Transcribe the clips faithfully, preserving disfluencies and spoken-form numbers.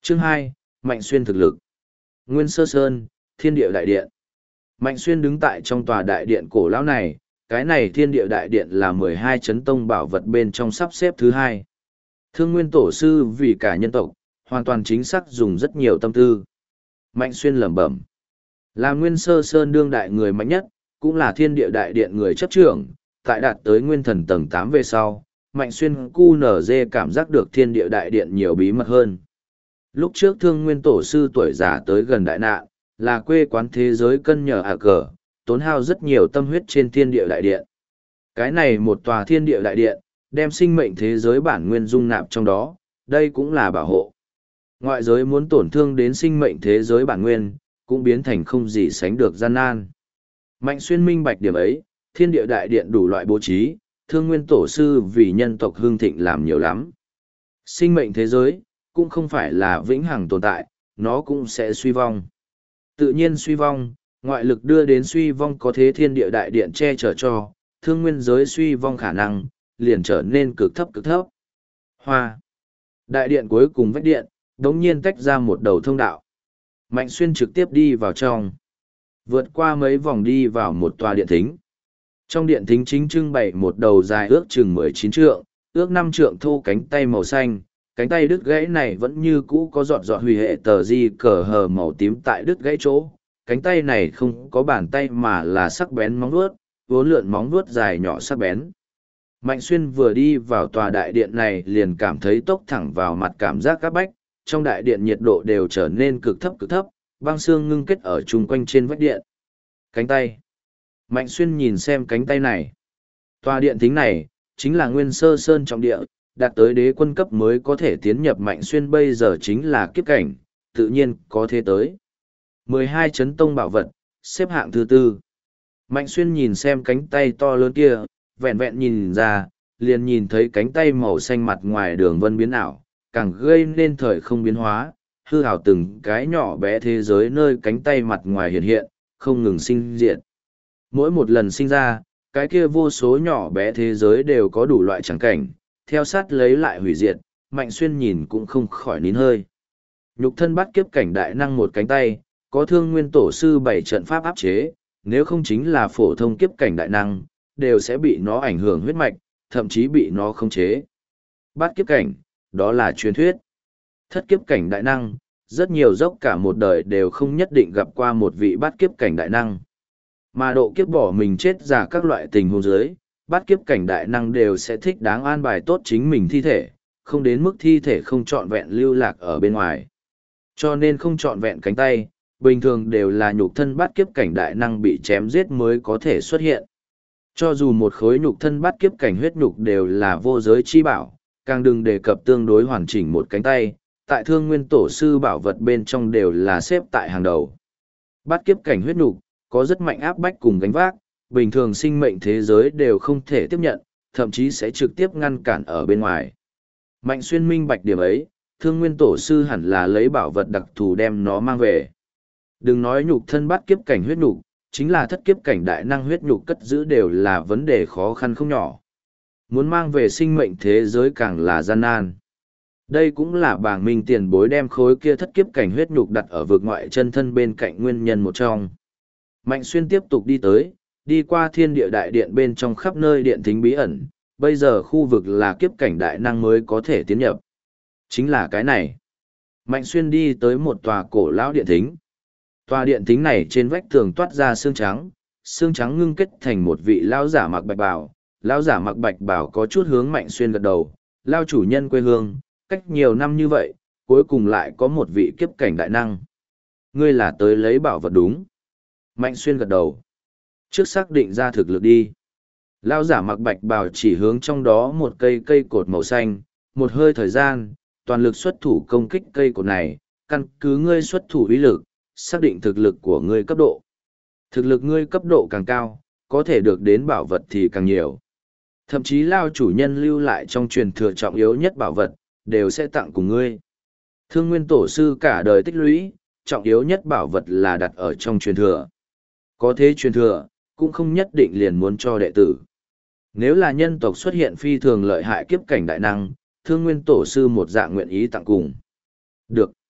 Chương hai, Mạnh Xuyên thực lực. Nguyên Sơ Sơn, Thiên Địa Đại Điện. Mạnh Xuyên đứng tại trong tòa đại điện cổ lão này, cái này Thiên Địa Đại Điện là mười hai chấn tông bảo vật bên trong sắp xếp thứ hai. Thương Nguyên Tổ sư vì cả nhân tộc, hoàn toàn chính xác dùng rất nhiều tâm tư. Mạnh Xuyên lẩm bẩm. Là Nguyên Sơ Sơn đương đại người mạnh nhất, cũng là Thiên Địa Đại Điện người chấp trưởng, tại đạt tới Nguyên Thần tầng tám về sau, Mạnh Xuyên cu nở dê cảm giác được Thiên Địa Đại Điện nhiều bí mật hơn. Lúc trước Thương Nguyên Tổ sư tuổi già tới gần đại nạn, là quê quán thế giới cân nhờ à cờ, tốn hao rất nhiều tâm huyết trên Thiên Địa Đại Điện. Cái này một tòa Thiên Địa Đại Điện, đem sinh mệnh thế giới bản nguyên dung nạp trong đó, đây cũng là bảo hộ. Ngoại giới muốn tổn thương đến sinh mệnh thế giới bản nguyên, cũng biến thành không gì sánh được gian nan. Mạnh Xuyên minh bạch điểm ấy, Thiên Địa Đại Điện đủ loại bố trí, Thương Nguyên Tổ sư vì nhân tộc hương thịnh làm nhiều lắm. Sinh mệnh thế giới, cũng không phải là vĩnh hằng tồn tại, nó cũng sẽ suy vong. Tự nhiên suy vong, ngoại lực đưa đến suy vong có thế Thiên Địa Đại Điện che chở cho, thương nguyên giới suy vong khả năng, liền trở nên cực thấp cực thấp. Hoa. Đại điện cuối cùng vách điện, đống nhiên tách ra một đầu thông đạo. Mạnh Xuyên trực tiếp đi vào trong. Vượt qua mấy vòng đi vào một tòa điện thính. Trong điện thính chính trưng bày một đầu dài ước chừng mười chín trượng, ước năm trượng thô cánh tay màu xanh. Cánh tay đứt gãy này vẫn như cũ có giọt giọt hủy hệ tờ di cờ hờ màu tím tại đứt gãy chỗ. Cánh tay này không có bàn tay mà là sắc bén móng vuốt, vốn lượn móng vuốt dài nhỏ sắc bén. Mạnh Xuyên vừa đi vào tòa đại điện này liền cảm thấy tốc thẳng vào mặt cảm giác các bách, trong đại điện nhiệt độ đều trở nên cực thấp cực thấp, băng xương ngưng kết ở chung quanh trên vách điện. Cánh tay. Mạnh Xuyên nhìn xem cánh tay này. Tòa điện thính này, chính là Nguyên Sơ Sơn trọng địa, đạt tới đế quân cấp mới có thể tiến nhập. Mạnh Xuyên bây giờ chính là kiếp cảnh, tự nhiên có thế tới. mười hai chấn tông bảo vật, xếp hạng thứ tư. Mạnh Xuyên nhìn xem cánh tay to lớn kia, vẹn vẹn nhìn ra, liền nhìn thấy cánh tay màu xanh mặt ngoài đường vân biến ảo, càng gây nên thời không biến hóa, hư hào từng cái nhỏ bé thế giới nơi cánh tay mặt ngoài hiện hiện, không ngừng sinh diệt. Mỗi một lần sinh ra, cái kia vô số nhỏ bé thế giới đều có đủ loại trắng cảnh, theo sát lấy lại hủy diệt, Mạnh Xuyên nhìn cũng không khỏi nín hơi. Nhục thân bắt kiếp cảnh đại năng một cánh tay, có Thương Nguyên Tổ sư bảy trận pháp áp chế, nếu không chính là phổ thông kiếp cảnh đại năng, đều sẽ bị nó ảnh hưởng huyết mạch, thậm chí bị nó khống chế. Bát kiếp cảnh, đó là truyền thuyết. Thất kiếp cảnh đại năng, rất nhiều dốc cả một đời đều không nhất định gặp qua một vị bát kiếp cảnh đại năng. Mà độ kiếp bỏ mình chết giả các loại tình huống dưới, bát kiếp cảnh đại năng đều sẽ thích đáng an bài tốt chính mình thi thể, không đến mức thi thể không trọn vẹn lưu lạc ở bên ngoài. Cho nên không trọn vẹn cánh tay, bình thường đều là nhục thân bát kiếp cảnh đại năng bị chém giết mới có thể xuất hiện. Cho dù một khối nhục thân bát kiếp cảnh huyết nhục đều là vô giới chi bảo, càng đừng đề cập tương đối hoàn chỉnh một cánh tay, tại Thương Nguyên Tổ sư bảo vật bên trong đều là xếp tại hàng đầu. Bát kiếp cảnh huyết nhục có rất mạnh áp bách cùng gánh vác, bình thường sinh mệnh thế giới đều không thể tiếp nhận, thậm chí sẽ trực tiếp ngăn cản ở bên ngoài. Mạnh Xuyên minh bạch điểm ấy, Thương Nguyên Tổ sư hẳn là lấy bảo vật đặc thù đem nó mang về. Đừng nói nhục thân bát kiếp cảnh huyết nhục, chính là thất kiếp cảnh đại năng huyết nhục cất giữ đều là vấn đề khó khăn không nhỏ. Muốn mang về sinh mệnh thế giới càng là gian nan. Đây cũng là bảng minh tiền bối đem khối kia thất kiếp cảnh huyết nhục đặt ở vực ngoại chân thân bên cạnh nguyên nhân một trong. Mạnh Xuyên tiếp tục đi tới, đi qua Thiên Địa Đại Điện bên trong khắp nơi điện thính bí ẩn, bây giờ khu vực là kiếp cảnh đại năng mới có thể tiến nhập. Chính là cái này. Mạnh Xuyên đi tới một tòa cổ lão điện thính. Tòa điện thính này trên vách tường toát ra xương trắng, xương trắng ngưng kết thành một vị lão giả mặc bạch bào. Lão giả mặc bạch bào có chút hướng Mạnh Xuyên gật đầu, lao chủ nhân quê hương, cách nhiều năm như vậy, cuối cùng lại có một vị kiếp cảnh đại năng. Ngươi là tới lấy bảo vật đúng. Mạnh Xuyên gật đầu. Trước xác định ra thực lực đi. Lão giả mặc bạch bào chỉ hướng trong đó một cây cây cột màu xanh, một hơi thời gian, toàn lực xuất thủ công kích cây cột này, căn cứ ngươi xuất thủ uy lực, xác định thực lực của ngươi cấp độ. Thực lực ngươi cấp độ càng cao, có thể được đến bảo vật thì càng nhiều. Thậm chí lao chủ nhân lưu lại trong truyền thừa trọng yếu nhất bảo vật, đều sẽ tặng cùng ngươi. Thương Nguyên Tổ sư cả đời tích lũy, trọng yếu nhất bảo vật là đặt ở trong truyền thừa. Có thế truyền thừa, cũng không nhất định liền muốn cho đệ tử. Nếu là nhân tộc xuất hiện phi thường lợi hại kiếp cảnh đại năng, Thương Nguyên Tổ sư một dạng nguyện ý tặng cùng. Được.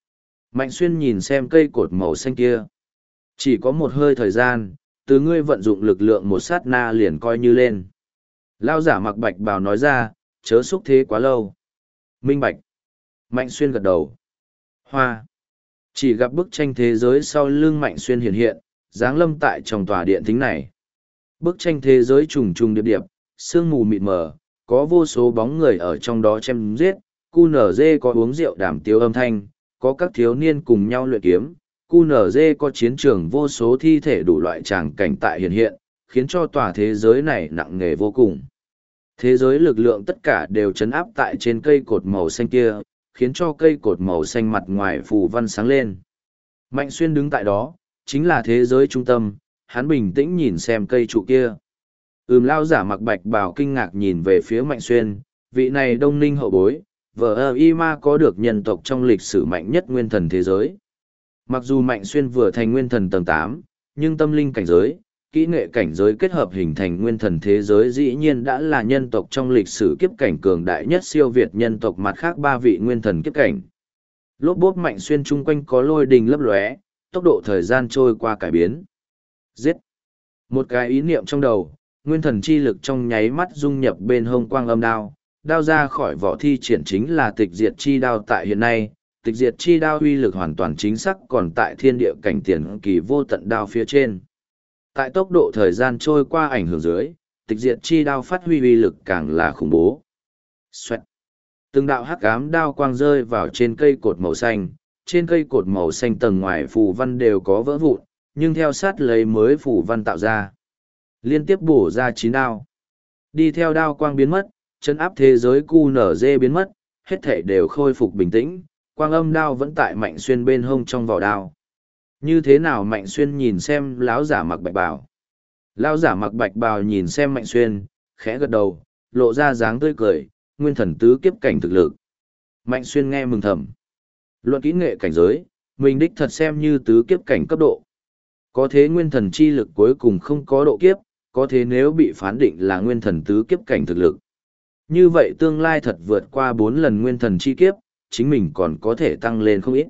Mạnh Xuyên nhìn xem cây cột màu xanh kia. Chỉ có một hơi thời gian, từ ngươi vận dụng lực lượng một sát na liền coi như lên. Lao giả mặc bạch bào nói ra, chớ xúc thế quá lâu. Minh bạch. Mạnh Xuyên gật đầu. Hoa. Chỉ gặp bức tranh thế giới sau lưng Mạnh Xuyên hiện hiện, giáng lâm tại trong tòa điện thính này. Bức tranh thế giới trùng trùng điệp điệp, sương mù mịt mờ, có vô số bóng người ở trong đó chém giết, cu nở dê có uống rượu đàm tiếu âm thanh, có các thiếu niên cùng nhau luyện kiếm, cu nở dê có chiến trường vô số thi thể đủ loại tràng cảnh tại hiện hiện, khiến cho tòa thế giới này nặng nề vô cùng. Thế giới lực lượng tất cả đều chấn áp tại trên cây cột màu xanh kia, khiến cho cây cột màu xanh mặt ngoài phù văn sáng lên. Mạnh Xuyên đứng tại đó, chính là thế giới trung tâm, hắn bình tĩnh nhìn xem cây trụ kia. Ừm lao giả mặc bạch bào kinh ngạc nhìn về phía Mạnh Xuyên, vị này đông ninh hậu bối, vợ ơ y ma có được nhân tộc trong lịch sử mạnh nhất nguyên thần thế giới. Mặc dù Mạnh Xuyên vừa thành nguyên thần tầng tám, nhưng tâm linh cảnh giới, kỹ nghệ cảnh giới kết hợp hình thành nguyên thần thế giới dĩ nhiên đã là nhân tộc trong lịch sử kiếp cảnh cường đại nhất siêu việt nhân tộc mặt khác ba vị nguyên thần kiếp cảnh. Lốp bốp Mạnh Xuyên chung quanh có lôi đình lấp lóe, tốc độ thời gian trôi qua cải biến. Giết! Một cái ý niệm trong đầu, nguyên thần chi lực trong nháy mắt dung nhập bên hông quang âm đao, đao ra khỏi vỏ thi triển chính là tịch diệt chi đao tại hiện nay. Tịch diệt chi đao uy lực hoàn toàn chính xác còn tại thiên địa cảnh tiền kỳ vô tận đao phía trên. Tại tốc độ thời gian trôi qua ảnh hưởng dưới, tịch diệt chi đao phát huy uy lực càng là khủng bố. Xoẹt. Từng đạo hắc ám đao quang rơi vào trên cây cột màu xanh, trên cây cột màu xanh tầng ngoài phù văn đều có vỡ vụn, nhưng theo sát lấy mới phù văn tạo ra. Liên tiếp bổ ra chín đao. Đi theo đao quang biến mất, chân áp thế giới cu nở dê biến mất, hết thể đều khôi phục bình tĩnh, quang âm đao vẫn tại Mạnh Xuyên bên hông trong vỏ đao. Như thế nào Mạnh Xuyên nhìn xem lão giả mặc bạch bào. Lão giả mặc bạch bào nhìn xem Mạnh Xuyên, khẽ gật đầu, lộ ra dáng tươi cười, nguyên thần tứ kiếp cảnh thực lực. Mạnh Xuyên nghe mừng thầm. Luận kỹ nghệ cảnh giới, mình đích thật xem như tứ kiếp cảnh cấp độ. Có thế nguyên thần chi lực cuối cùng không có độ kiếp, có thế nếu bị phán định là nguyên thần tứ kiếp cảnh thực lực. Như vậy tương lai thật vượt qua bốn lần nguyên thần chi kiếp, chính mình còn có thể tăng lên không ít.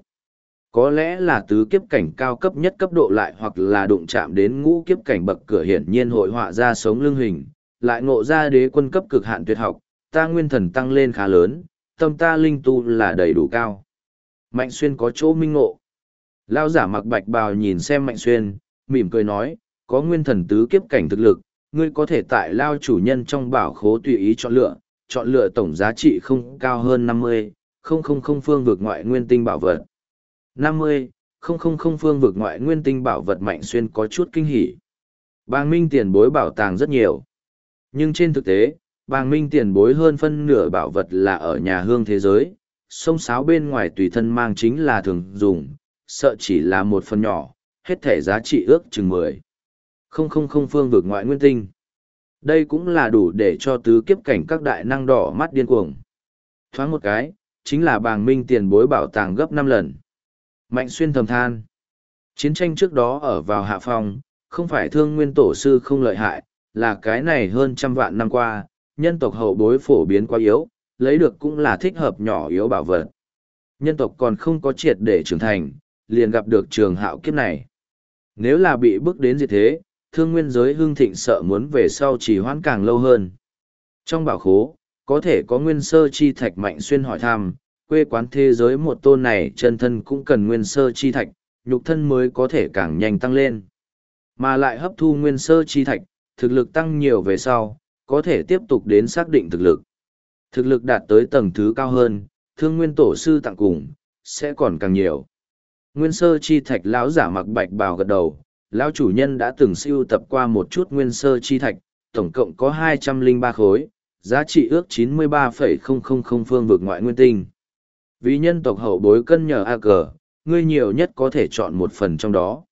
Có lẽ là tứ kiếp cảnh cao cấp nhất cấp độ lại hoặc là đụng chạm đến ngũ kiếp cảnh bậc cửa hiển nhiên hội họa ra sống lưng hình, lại ngộ ra đế quân cấp cực hạn tuyệt học, ta nguyên thần tăng lên khá lớn, tâm ta linh tu là đầy đủ cao. Mạnh Xuyên có chỗ minh ngộ. Lao giả mặc bạch bào nhìn xem Mạnh Xuyên, mỉm cười nói, có nguyên thần tứ kiếp cảnh thực lực, ngươi có thể tại Lao chủ nhân trong bảo khố tùy ý chọn lựa, chọn lựa tổng giá trị không cao hơn năm mươi, không không không phương vực ngoại nguyên tinh bảo vật. năm mươi, không không không phương vực ngoại nguyên tinh bảo vật Mạnh Xuyên có chút kinh hỉ. Bàng Minh tiền bối bảo tàng rất nhiều. Nhưng trên thực tế, Bàng Minh tiền bối hơn phân nửa bảo vật là ở nhà hương thế giới, sông sáo bên ngoài tùy thân mang chính là thường dùng, sợ chỉ là một phần nhỏ, hết thể giá trị ước chừng mười. Không không không phương vực ngoại nguyên tinh. Đây cũng là đủ để cho tứ kiếp cảnh các đại năng đỏ mắt điên cuồng. Thoáng một cái, chính là Bàng Minh tiền bối bảo tàng gấp năm lần. Mạnh Xuyên thầm than. Chiến tranh trước đó ở vào hạ phong, không phải thương nguyên tổ sư không lợi hại, là cái này hơn trăm vạn năm qua, nhân tộc hậu bối phổ biến quá yếu, lấy được cũng là thích hợp nhỏ yếu bảo vật. Nhân tộc còn không có triệt để trưởng thành, liền gặp được trường hạo kiếp này. Nếu là bị bước đến diệt thế, thương nguyên giới hưng thịnh sợ muốn về sau chỉ hoãn càng lâu hơn. Trong bảo khố, có thể có nguyên sơ chi thạch. Mạnh Xuyên hỏi thăm, quê quán thế giới một tôn này chân thân cũng cần nguyên sơ chi thạch, nhục thân mới có thể càng nhanh tăng lên. Mà lại hấp thu nguyên sơ chi thạch, thực lực tăng nhiều về sau, có thể tiếp tục đến xác định thực lực. Thực lực đạt tới tầng thứ cao hơn, thương nguyên tổ sư tặng cùng, sẽ còn càng nhiều. Nguyên sơ chi thạch lão giả mặc bạch bào gật đầu, lão chủ nhân đã từng sưu tập qua một chút nguyên sơ chi thạch, tổng cộng có hai trăm lẻ ba khối, giá trị ước chín mươi ba phẩy không không không phương vực ngoại nguyên tinh. Vì nhân tộc hậu bối cân nhờ A cờ, ngươi nhiều nhất có thể chọn một phần trong đó.